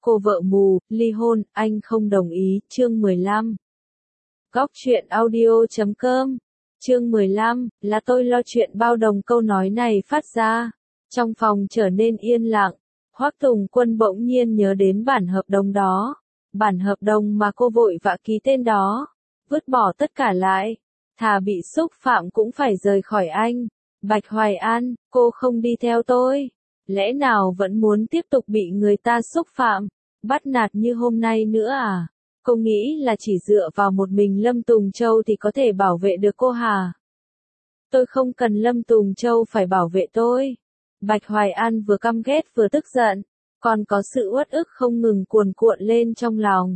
Cô vợ mù, ly hôn, anh không đồng ý, chương 15. Góc truyện audio.com. Chương 15, là tôi lo chuyện bao đồng. Câu nói này phát ra. Trong phòng trở nên yên lặng. Hoắc Tùng Quân bỗng nhiên nhớ đến bản hợp đồng đó. Bản hợp đồng mà cô vội vã ký tên đó. Vứt bỏ tất cả lại. Thà bị xúc phạm cũng phải rời khỏi anh. Bạch Hoài An, cô không đi theo tôi. Lẽ nào vẫn muốn tiếp tục bị người ta xúc phạm, bắt nạt như hôm nay nữa à? Cô nghĩ là chỉ dựa vào một mình Lâm Tùng Châu thì có thể bảo vệ được cô hả? Tôi không cần Lâm Tùng Châu phải bảo vệ tôi. Bạch Hoài An vừa căm ghét vừa tức giận, còn có sự uất ức không ngừng cuồn cuộn lên trong lòng.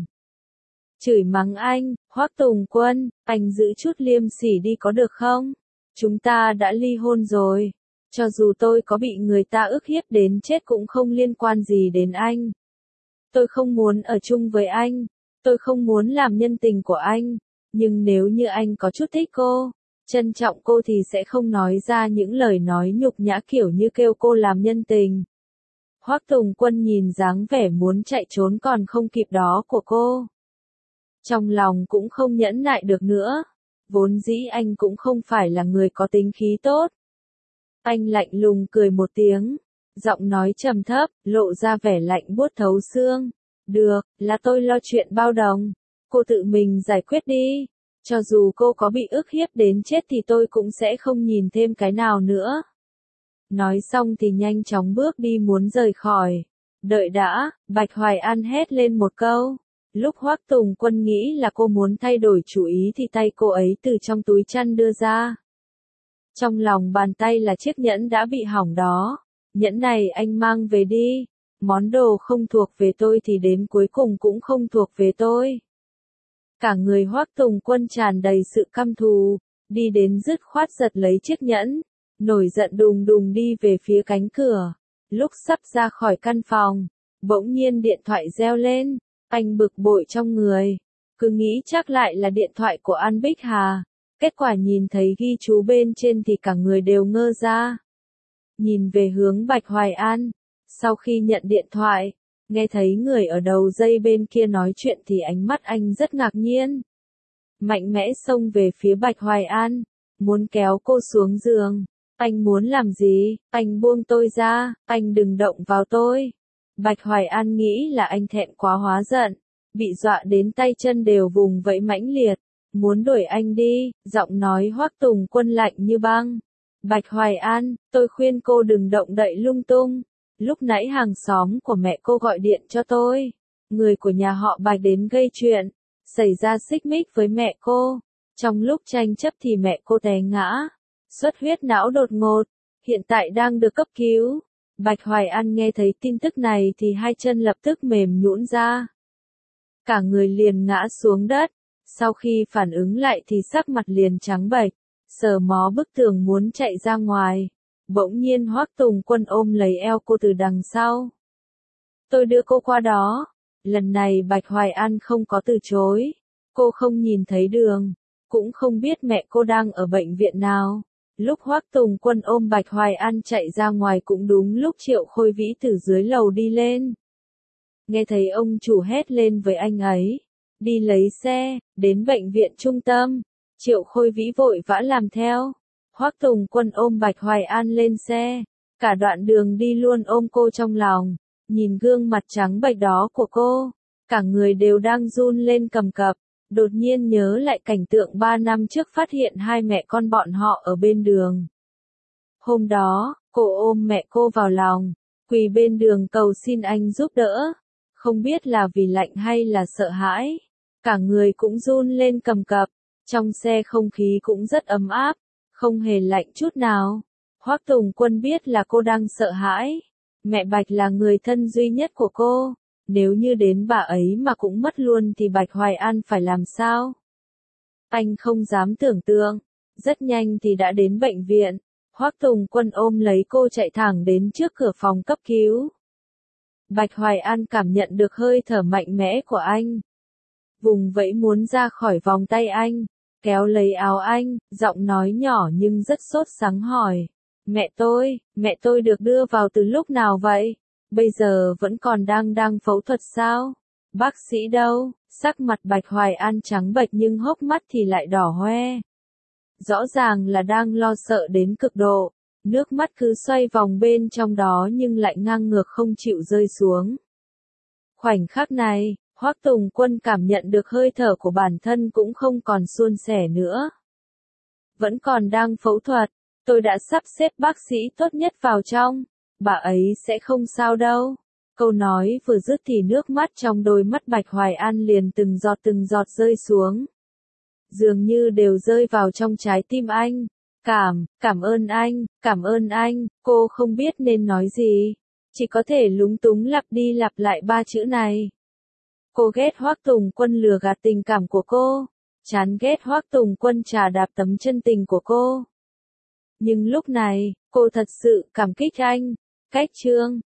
Chửi mắng anh, Hoắc Tùng Quân, anh giữ chút liêm sỉ đi có được không? Chúng ta đã ly hôn rồi. Cho dù tôi có bị người ta ức hiếp đến chết cũng không liên quan gì đến anh. Tôi không muốn ở chung với anh. Tôi không muốn làm nhân tình của anh. Nhưng nếu như anh có chút thích cô, trân trọng cô thì sẽ không nói ra những lời nói nhục nhã kiểu như kêu cô làm nhân tình. Hoắc Tùng Quân nhìn dáng vẻ muốn chạy trốn còn không kịp đó của cô. Trong lòng cũng không nhẫn nại được nữa. Vốn dĩ anh cũng không phải là người có tính khí tốt. Anh lạnh lùng cười một tiếng, giọng nói trầm thấp, lộ ra vẻ lạnh buốt thấu xương. Được, là tôi lo chuyện bao đồng. Cô tự mình giải quyết đi. Cho dù cô có bị ức hiếp đến chết thì tôi cũng sẽ không nhìn thêm cái nào nữa. Nói xong thì nhanh chóng bước đi muốn rời khỏi. Đợi đã, Bạch Hoài An hét lên một câu. Lúc Hoắc Tùng Quân nghĩ là cô muốn thay đổi chủ ý thì tay cô ấy từ trong túi chăn đưa ra. Trong lòng bàn tay là chiếc nhẫn đã bị hỏng đó. Nhẫn này anh mang về đi. Món đồ không thuộc về tôi thì đến cuối cùng cũng không thuộc về tôi. Cả người Hoắc Tùng Quân tràn đầy sự căm thù. Đi đến dứt khoát giật lấy chiếc nhẫn. Nổi giận đùng đùng đi về phía cánh cửa. Lúc sắp ra khỏi căn phòng, bỗng nhiên điện thoại reo lên. Anh bực bội trong người. Cứ nghĩ chắc lại là điện thoại của An Bích Hà. Kết quả nhìn thấy ghi chú bên trên thì cả người đều ngơ ra. Nhìn về hướng Bạch Hoài An. Sau khi nhận điện thoại, nghe thấy người ở đầu dây bên kia nói chuyện thì ánh mắt anh rất ngạc nhiên. Mạnh mẽ xông về phía Bạch Hoài An, muốn kéo cô xuống giường. Anh muốn làm gì? Anh buông tôi ra, anh đừng động vào tôi. Bạch Hoài An nghĩ là anh thẹn quá hóa giận, bị dọa đến tay chân đều vùng vẫy mãnh liệt. Muốn đuổi anh đi, giọng nói Hoắc Tùng Quân lạnh như băng. Bạch Hoài An, tôi khuyên cô đừng động đậy lung tung. Lúc nãy hàng xóm của mẹ cô gọi điện cho tôi. Người của nhà họ Bạch đến gây chuyện, xảy ra xích mích với mẹ cô. Trong lúc tranh chấp thì mẹ cô té ngã, xuất huyết não đột ngột, hiện tại đang được cấp cứu. Bạch Hoài An nghe thấy tin tức này thì hai chân lập tức mềm nhũn ra. Cả người liền ngã xuống đất. Sau khi phản ứng lại thì sắc mặt liền trắng bệch, sờ mó bức tường muốn chạy ra ngoài. Bỗng nhiên Hoắc Tùng Quân ôm lấy eo cô từ đằng sau. Tôi đưa cô qua đó. Lần này Bạch Hoài An không có từ chối. Cô không nhìn thấy đường, cũng không biết mẹ cô đang ở bệnh viện nào. Lúc Hoắc Tùng Quân ôm Bạch Hoài An chạy ra ngoài cũng đúng lúc Triệu Khôi Vĩ từ dưới lầu đi lên. Nghe thấy ông chủ hét lên với anh ấy. Đi lấy xe, đến bệnh viện trung tâm. Triệu Khôi Vĩ vội vã làm theo. Hoắc Tùng Quân ôm Bạch Hoài An lên xe. Cả đoạn đường đi luôn ôm cô trong lòng. Nhìn gương mặt trắng bệch đó của cô. Cả người đều đang run lên cầm cập. Đột nhiên nhớ lại cảnh tượng 3 năm trước phát hiện hai mẹ con bọn họ ở bên đường. Hôm đó, cô ôm mẹ cô vào lòng. Quỳ bên đường cầu xin anh giúp đỡ. Không biết là vì lạnh hay là sợ hãi. Cả người cũng run lên cầm cập. Trong xe không khí cũng rất ấm áp. Không hề lạnh chút nào. Hoắc Tùng Quân biết là cô đang sợ hãi. Mẹ Bạch là người thân duy nhất của cô. Nếu như đến bà ấy mà cũng mất luôn thì Bạch Hoài An phải làm sao? Anh không dám tưởng tượng. Rất nhanh thì đã đến bệnh viện. Hoắc Tùng Quân ôm lấy cô chạy thẳng đến trước cửa phòng cấp cứu. Bạch Hoài An cảm nhận được hơi thở mạnh mẽ của anh. Vùng vẫy muốn ra khỏi vòng tay anh. Kéo lấy áo anh, giọng nói nhỏ nhưng rất sốt sắng hỏi. Mẹ tôi được đưa vào từ lúc nào vậy? Bây giờ vẫn còn đang phẫu thuật sao? Bác sĩ đâu? Sắc mặt Bạch Hoài An trắng bệch nhưng hốc mắt thì lại đỏ hoe. Rõ ràng là đang lo sợ đến cực độ. Nước mắt cứ xoay vòng bên trong đó nhưng lại ngang ngược không chịu rơi xuống. Khoảnh khắc này, Hoắc Tùng Quân cảm nhận được hơi thở của bản thân cũng không còn suôn sẻ nữa. Vẫn còn đang phẫu thuật, tôi đã sắp xếp bác sĩ tốt nhất vào trong, bà ấy sẽ không sao đâu. Câu nói vừa dứt thì nước mắt trong đôi mắt Bạch Hoài An liền từng giọt rơi xuống. Dường như đều rơi vào trong trái tim anh. Cảm ơn anh, cô không biết nên nói gì. Chỉ có thể lúng túng lặp đi lặp lại ba chữ này. Cô ghét Hoắc Tùng Quân lừa gạt tình cảm của cô. Chán ghét Hoắc Tùng Quân trà đạp tấm chân tình của cô. Nhưng lúc này, cô thật sự cảm kích anh. Cách chương